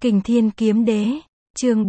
Kình Thiên Kiếm Đế, chương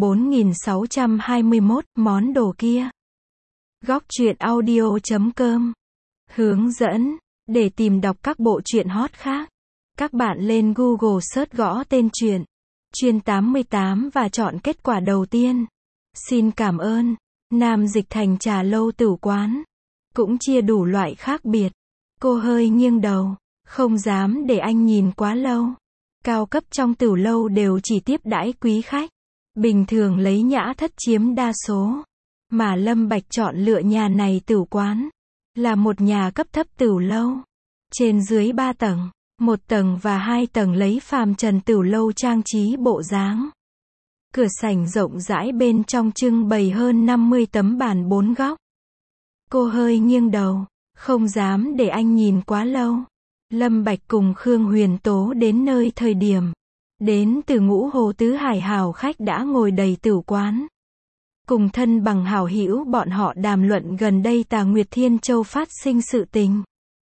4621, món đồ kia. Góc truyện audio.com. Hướng dẫn, để tìm đọc các bộ truyện hot khác. Các bạn lên Google search gõ tên truyện, Chuyên 88 và chọn kết quả đầu tiên. Xin cảm ơn. Nam Dịch Thành trà lâu tử quán. Cũng chia đủ loại khác biệt. Cô hơi nghiêng đầu, không dám để anh nhìn quá lâu. Cao cấp trong tửu lâu đều chỉ tiếp đãi quý khách. Bình thường lấy nhã thất chiếm đa số. Mà Lâm Bạch chọn lựa nhà này tửu quán. Là một nhà cấp thấp tửu lâu. Trên dưới 3 tầng. 1 tầng và 2 tầng lấy phàm trần tửu lâu trang trí bộ dáng. Cửa sảnh rộng rãi bên trong trưng bày hơn 50 tấm bàn 4 góc. Cô hơi nghiêng đầu, không dám để anh nhìn quá lâu. Lâm Bạch cùng Khương Huyền Tố đến nơi thời điểm. Đến từ Ngũ Hồ Tứ Hải hào khách đã ngồi đầy tửu quán. Cùng thân bằng hảo hữu bọn họ đàm luận gần đây Tà Nguyệt Thiên Châu phát sinh sự tình.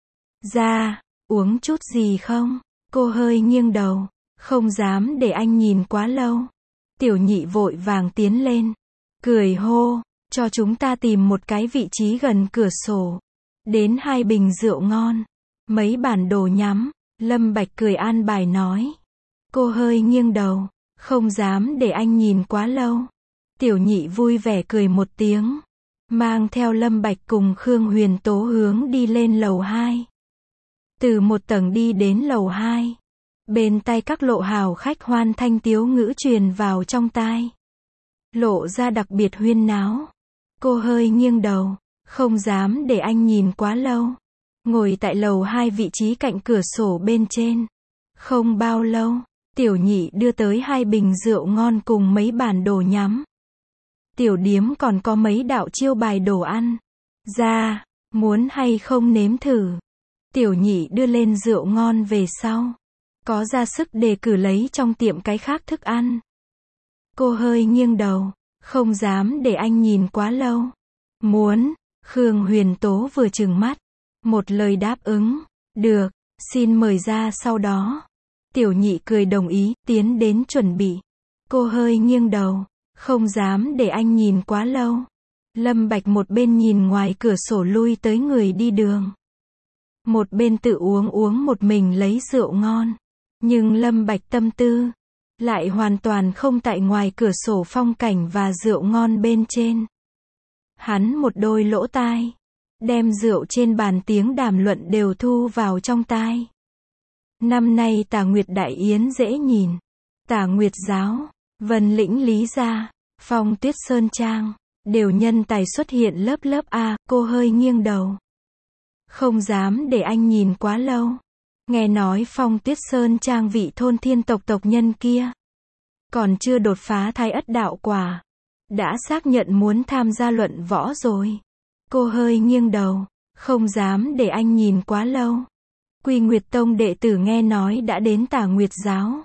Ra, uống chút gì không? Cô hơi nghiêng đầu, không dám để anh nhìn quá lâu. Tiểu Nhị vội vàng tiến lên, cười hô, cho chúng ta tìm một cái vị trí gần cửa sổ. Đến 2 bình rượu ngon, mấy bản đồ nhắm. Lâm Bạch cười an bài nói. Cô hơi nghiêng đầu, không dám để anh nhìn quá lâu. Tiểu Nhị vui vẻ cười một tiếng, mang theo Lâm Bạch cùng Khương Huyền Tố hướng đi lên lầu 2. Từ 1 tầng đi đến lầu 2. Bên tai các lộ hào khách hoan thanh tiếu ngữ truyền vào trong tai. Lộ ra đặc biệt huyên náo. Cô hơi nghiêng đầu, không dám để anh nhìn quá lâu. Ngồi tại lầu 2 vị trí cạnh cửa sổ bên trên. Không bao lâu, Tiểu Nhị đưa tới 2 bình rượu ngon cùng mấy bản đồ nhắm. Tiểu điếm còn có mấy đạo chiêu bài đồ ăn. Ra, muốn hay không nếm thử? Tiểu Nhị đưa lên rượu ngon về sau. Có ra sức đề cử lấy trong tiệm cái khác thức ăn. Cô hơi nghiêng đầu, không dám để anh nhìn quá lâu. Muốn, Khương Huyền Tố vừa trừng mắt. Một lời đáp ứng, được, xin mời ra sau đó. Tiểu Nhị cười đồng ý, tiến đến chuẩn bị. Cô hơi nghiêng đầu, không dám để anh nhìn quá lâu. Lâm Bạch một bên nhìn ngoài cửa sổ lui tới người đi đường. Một bên tự uống một mình lấy rượu ngon. Nhưng Lâm Bạch tâm tư lại hoàn toàn không tại ngoài cửa sổ phong cảnh và rượu ngon bên trên. Hắn một đôi lỗ tai, đem rượu trên bàn tiếng đàm luận đều thu vào trong tai. Năm nay Tà Nguyệt Đại Yến dễ nhìn. Tà Nguyệt Giáo, Vân Lĩnh Lý Gia, Phong Tuyết Sơn Trang, đều nhân tài xuất hiện lớp lớp A. Cô hơi nghiêng đầu, không dám để anh nhìn quá lâu. Nghe nói Phong Tuyết Sơn Trang vị thôn thiên tộc tộc nhân kia còn chưa đột phá Thái Ất đạo quả, đã xác nhận muốn tham gia luận võ rồi. Cô hơi nghiêng đầu, không dám để anh nhìn quá lâu. Quy Nguyệt Tông đệ tử nghe nói đã đến Tà Nguyệt Giáo.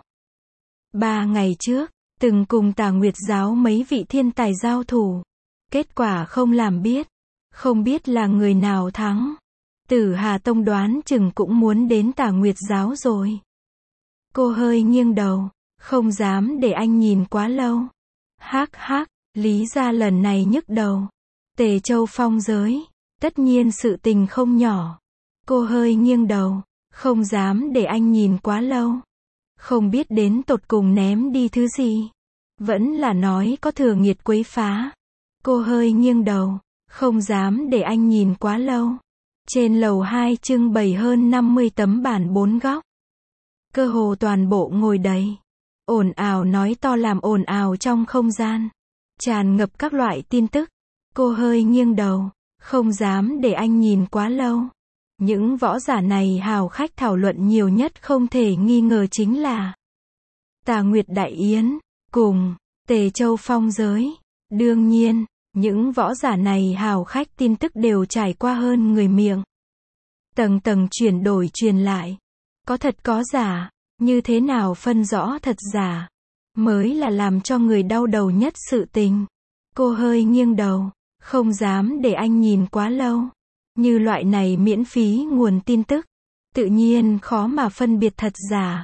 3 ngày trước, từng cùng Tà Nguyệt Giáo mấy vị thiên tài giao thủ. Kết quả không làm biết. Không biết là người nào thắng. Tử Hà Tông đoán chừng cũng muốn đến Tà Nguyệt Giáo rồi. Cô hơi nghiêng đầu, không dám để anh nhìn quá lâu. Hắc hắc, Lý gia lần này nhức đầu. Tề Châu phong giới, tất nhiên sự tình không nhỏ. Cô hơi nghiêng đầu, không dám để anh nhìn quá lâu. Không biết đến tột cùng ném đi thứ gì. Vẫn là nói có thừa nghiệt quấy phá. Cô hơi nghiêng đầu, không dám để anh nhìn quá lâu. Trên lầu 2 trưng bày hơn 50 tấm bàn 4 góc. Cơ hồ toàn bộ ngồi đầy. Ồn ào nói to làm ồn ào trong không gian. Tràn ngập các loại tin tức. Cô hơi nghiêng đầu, không dám để anh nhìn quá lâu. Những võ giả này hào khách thảo luận nhiều nhất không thể nghi ngờ chính là Tà Nguyệt Đại Yến, cùng Tề Châu phong giới. Đương nhiên, những võ giả này hào khách tin tức đều trải qua hơn người miệng. Tầng tầng chuyển đổi truyền lại. Có thật có giả, như thế nào phân rõ thật giả, mới là làm cho người đau đầu nhất sự tình. Cô hơi nghiêng đầu, không dám để anh nhìn quá lâu. Như loại này miễn phí nguồn tin tức, tự nhiên khó mà phân biệt thật giả.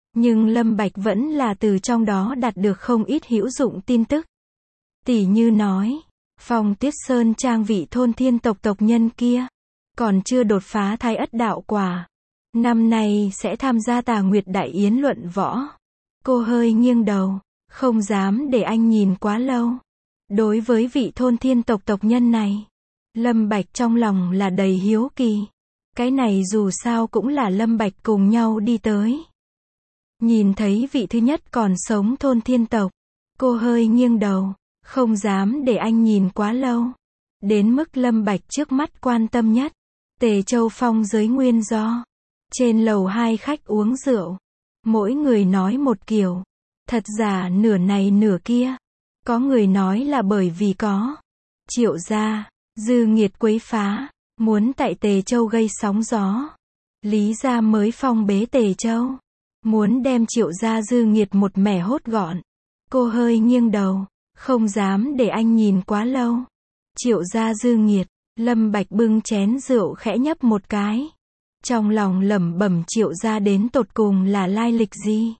Nhưng Lâm Bạch vẫn là từ trong đó đạt được không ít hữu dụng tin tức. Tỉ như nói, Phong Tuyết Sơn Trang vị thôn thiên tộc tộc nhân kia, còn chưa đột phá Thái Ất đạo quả. Năm nay sẽ tham gia Tà Nguyệt Đại Yến luận võ. Cô hơi nghiêng đầu, không dám để anh nhìn quá lâu. Đối với vị thôn thiên tộc tộc nhân này, Lâm Bạch trong lòng là đầy hiếu kỳ. Cái này dù sao cũng là Lâm Bạch cùng nhau đi tới. Nhìn thấy vị thứ nhất còn sống thôn thiên tộc, cô hơi nghiêng đầu, không dám để anh nhìn quá lâu. Đến mức Lâm Bạch trước mắt quan tâm nhất, Tề Châu Phong giới nguyên do. Trên lầu 2 khách uống rượu, mỗi người nói một kiểu, thật giả nửa này nửa kia. Có người nói là bởi vì có Triệu gia, dư nghiệt quấy phá, muốn tại Tề Châu gây sóng gió. Lý gia mới phong bế Tề Châu, muốn đem Triệu gia dư nghiệt một mẻ hốt gọn. Cô hơi nghiêng đầu, không dám để anh nhìn quá lâu. Triệu gia dư nghiệt, Lâm Bạch bưng chén rượu khẽ nhấp một cái. Trong lòng lẩm bẩm Triệu gia đến tột cùng là lai lịch gì?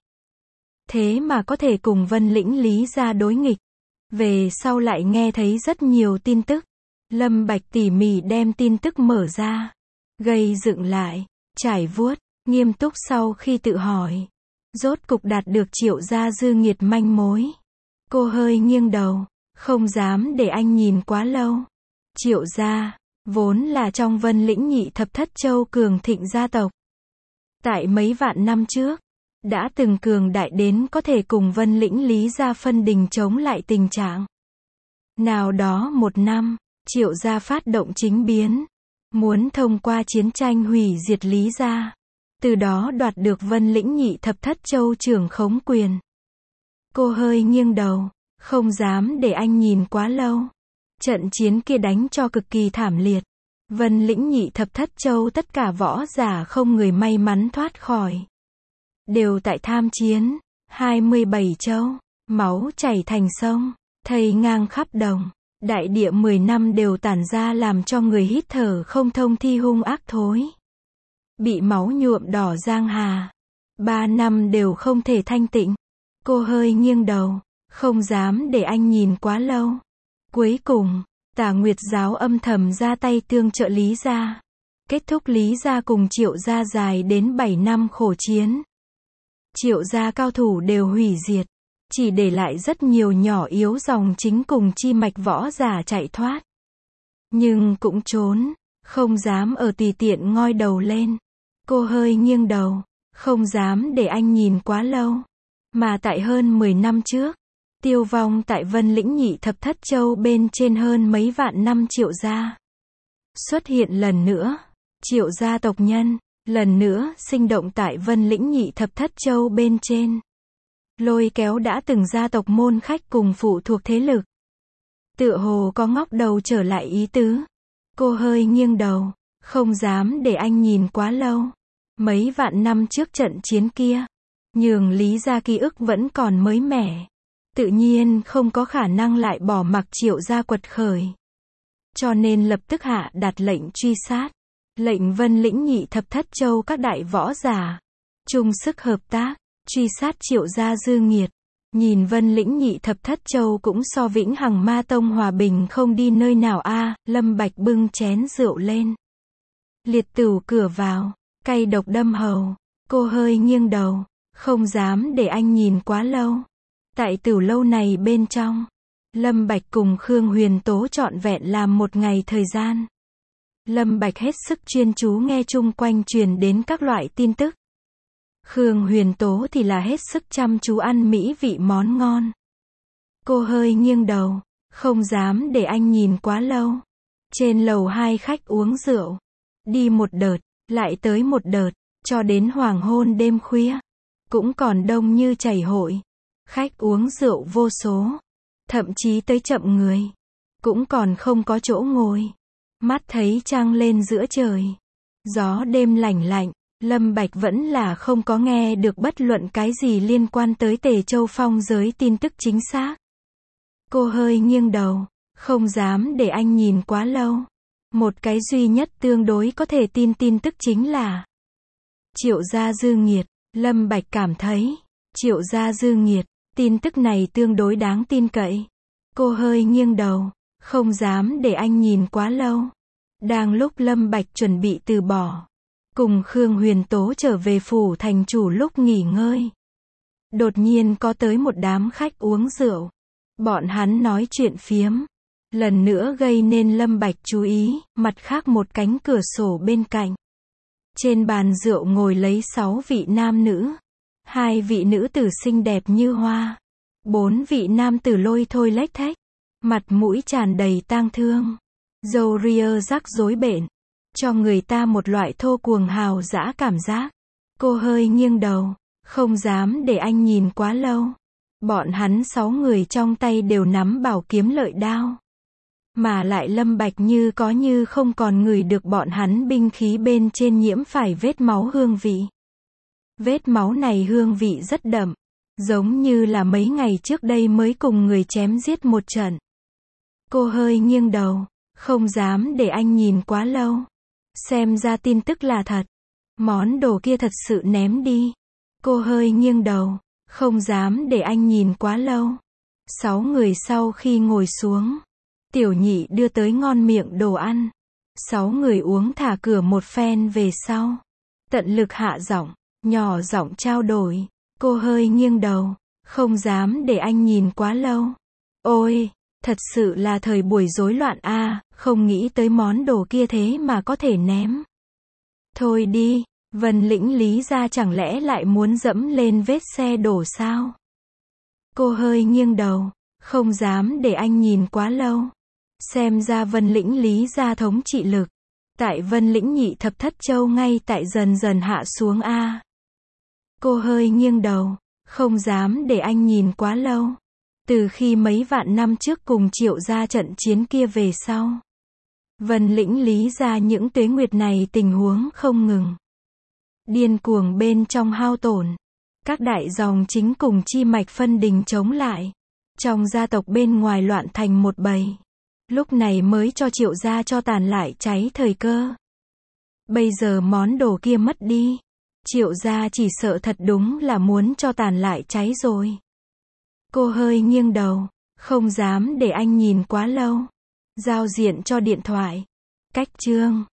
Thế mà có thể cùng Vân Lĩnh Lý gia đối nghịch. Về sau lại nghe thấy rất nhiều tin tức. Lâm Bạch tỉ mỉ đem tin tức mở ra, gây dựng lại, trải vuốt, nghiêm túc sau khi tự hỏi. Rốt cục đạt được Triệu gia dư nghiệt manh mối. Cô hơi nghiêng đầu, không dám để anh nhìn quá lâu. Triệu gia, vốn là trong Vân Lĩnh Nhị Thập Thất Châu cường thịnh gia tộc. Tại mấy vạn năm trước, đã từng cường đại đến có thể cùng Vân Lĩnh Lý gia phân đình chống lại tình trạng. Nào đó một năm, Triệu gia phát động chính biến, muốn thông qua chiến tranh hủy diệt Lý gia, từ đó đoạt được Vân Lĩnh Nhị Thập Thất Châu trưởng khống quyền. Cô hơi nghiêng đầu, không dám để anh nhìn quá lâu. Trận chiến kia đánh cho cực kỳ thảm liệt. Vân Lĩnh Nhị Thập Thất Châu tất cả võ giả không người may mắn thoát khỏi. Đều tại tham chiến, 27 châu, máu chảy thành sông, thây ngang khắp đồng. Đại địa 10 năm đều tản ra làm cho người hít thở không thông thi hung ác thối. Bị máu nhuộm đỏ giang hà. 3 năm đều không thể thanh tịnh. Cô hơi nghiêng đầu, không dám để anh nhìn quá lâu. Cuối cùng, Tà Nguyệt giáo âm thầm ra tay tương trợ Lý gia. Kết thúc Lý gia cùng Triệu gia dài đến 7 năm khổ chiến. Triệu gia cao thủ đều hủy diệt, chỉ để lại rất nhiều nhỏ yếu dòng chính cùng chi mạch võ giả chạy thoát. Nhưng cũng trốn, không dám ở tùy tiện ngoi đầu lên. Cô hơi nghiêng đầu, không dám để anh nhìn quá lâu. Mà tại hơn 10 năm trước, tiêu vong tại Vân Lĩnh Nhị Thập Thất Châu bên trên hơn mấy vạn năm Triệu gia. Xuất hiện lần nữa, Triệu gia tộc nhân, lần nữa sinh động tại Vân Lĩnh Nhị Thập Thất Châu bên trên. Lôi kéo đã từng gia tộc môn khách cùng phụ thuộc thế lực. Tựa hồ có ngóc đầu trở lại ý tứ. Cô hơi nghiêng đầu, không dám để anh nhìn quá lâu. Mấy vạn năm trước trận chiến kia, nhường Lý gia ký ức vẫn còn mới mẻ. Tự nhiên không có khả năng lại bỏ mặc Triệu gia quật khởi. Cho nên lập tức hạ đạt lệnh truy sát. Lệnh Vân Lĩnh Nhị Thập Thất Châu các đại võ giả chung sức hợp tác, truy sát Triệu gia dư nghiệt. Nhìn Vân Lĩnh Nhị Thập Thất Châu cũng so Vĩnh Hằng Ma Tông hòa bình không đi nơi nào a. Lâm Bạch bưng chén rượu lên. Liệt tửu cửa vào, cay độc đâm hầu. Cô hơi nghiêng đầu, không dám để anh nhìn quá lâu. Tại tửu lâu này bên trong, Lâm Bạch cùng Khương Huyền Tố trọn vẹn làm một ngày thời gian. Lâm Bạch hết sức chuyên chú nghe chung quanh truyền đến các loại tin tức. Khương Huyền Tố thì là hết sức chăm chú ăn mỹ vị món ngon. Cô hơi nghiêng đầu, không dám để anh nhìn quá lâu. Trên lầu 2 khách uống rượu. Đi một đợt, lại tới một đợt, cho đến hoàng hôn đêm khuya. Cũng còn đông như chảy hội. Khách uống rượu vô số. Thậm chí tới chậm người. Cũng còn không có chỗ ngồi. Mắt thấy trăng lên giữa trời. Gió đêm lạnh lạnh. Lâm Bạch vẫn là không có nghe được bất luận cái gì liên quan tới Tề Châu Phong giới tin tức chính xác. Cô hơi nghiêng đầu, không dám để anh nhìn quá lâu. Một cái duy nhất tương đối có thể tin tức chính là Triệu gia dư nghiệt, Lâm Bạch cảm thấy, Triệu gia dư nghiệt, tin tức này tương đối đáng tin cậy. Cô hơi nghiêng đầu, không dám để anh nhìn quá lâu. Đang lúc Lâm Bạch chuẩn bị từ bỏ, cùng Khương Huyền Tố trở về phủ thành chủ lúc nghỉ ngơi. Đột nhiên có tới một đám khách uống rượu. Bọn hắn nói chuyện phiếm. Lần nữa gây nên Lâm Bạch chú ý, mặt khác một cánh cửa sổ bên cạnh. Trên bàn rượu ngồi lấy 6 vị nam nữ. 2 vị nữ tử xinh đẹp như hoa. 4 vị nam tử lôi thôi lếch thếch. Mặt mũi tràn đầy tang thương. Râu ria rắc rối bện. Cho người ta một loại thô cuồng hào dã cảm giác. Cô hơi nghiêng đầu. Không dám để anh nhìn quá lâu. Bọn hắn 6 người trong tay đều nắm bảo kiếm lợi đao. Mà lại Lâm Bạch như có như không còn ngửi được bọn hắn binh khí bên trên nhiễm phải vết máu hương vị. Vết máu này hương vị rất đậm. Giống như là mấy ngày trước đây mới cùng người chém giết một trận. Cô hơi nghiêng đầu. Không dám để anh nhìn quá lâu. Xem ra tin tức là thật. Món đồ kia thật sự ném đi. Cô hơi nghiêng đầu. Không dám để anh nhìn quá lâu. 6 người sau khi ngồi xuống. Tiểu nhị đưa tới ngon miệng đồ ăn. 6 người uống thả cửa một phen về sau. Tận lực hạ giọng, nhỏ giọng trao đổi. Cô hơi nghiêng đầu. Không dám để anh nhìn quá lâu. Ôi, thật sự là thời buổi rối loạn a, không nghĩ tới món đồ kia thế mà có thể ném. Thôi đi, Vân Lĩnh Lý gia chẳng lẽ lại muốn dẫm lên vết xe đổ sao? Cô hơi nghiêng đầu, không dám để anh nhìn quá lâu. Xem ra Vân Lĩnh Lý gia thống trị lực. Tại Vân Lĩnh Nhị Thập Thất Châu ngay tại dần dần hạ xuống a. Cô hơi nghiêng đầu, không dám để anh nhìn quá lâu. Từ khi mấy vạn năm trước cùng Triệu gia trận chiến kia về sau. Vân Lĩnh Lý gia những tuế nguyệt này tình huống không ngừng. Điên cuồng bên trong hao tổn. Các đại dòng chính cùng chi mạch phân đình chống lại. Trong gia tộc bên ngoài loạn thành một bầy. Lúc này mới cho Triệu gia cho tàn lại cháy thời cơ. Bây giờ món đồ kia mất đi. Triệu gia chỉ sợ thật đúng là muốn cho tàn lại cháy rồi. Cô hơi nghiêng đầu. Không dám để anh nhìn quá lâu. Giao diện cho điện thoại. Cách chương